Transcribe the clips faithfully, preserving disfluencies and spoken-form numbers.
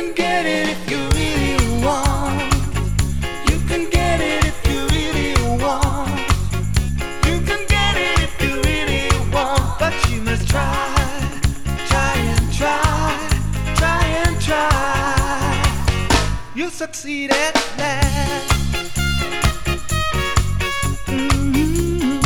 can get it if you really want. You can get it if you really want. You can get it if you really want, but you must try, try and try, try and try. You'll succeed at last. Mm-hmm.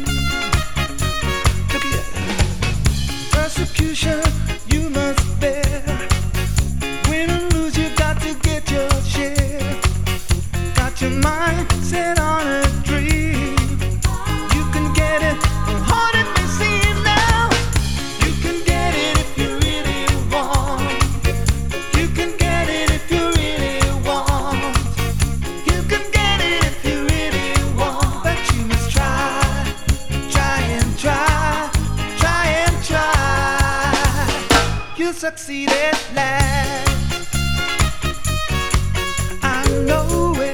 Look here. Persecution you must bear. Win or lose, you got to get your share. Got your mind set on a dream. You can get it, hard it may seem now. You can get it if you really want. You can get it if you really want. You can get it if you really want. But you must try, try and try, try and try. You'll succeed at last. I know it.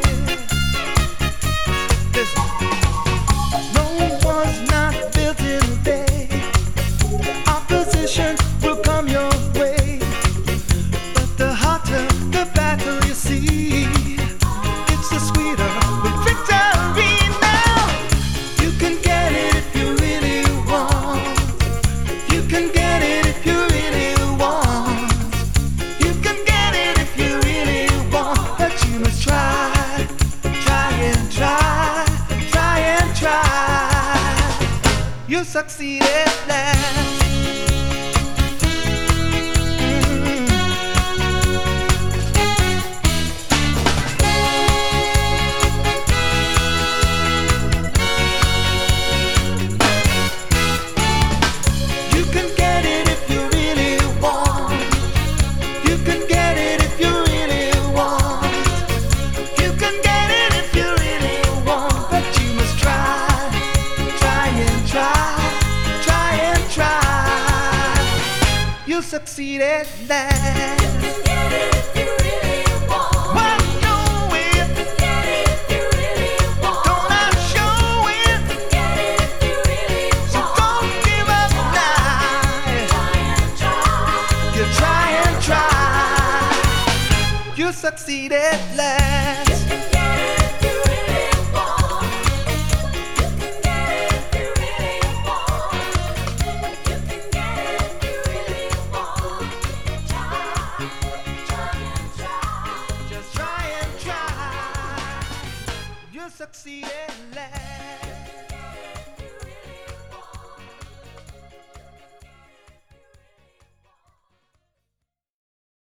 Listen, no one's not built in a day. Opposition will come your way, but the hotter the battle you see, it's the sweeter the victory. Now you can get it if you really want. You can get it if you really want. You can get it if you really want, but you must try, try and try, try and try. You'll succeed at last. You can get it if you really want. You can get it if you really want. You can get it if you really want, but you must try, try and try, try and try. You'll succeed at last. Well, know it. Don't I show it? So don't give up now. You try and try. You'll succeed at last.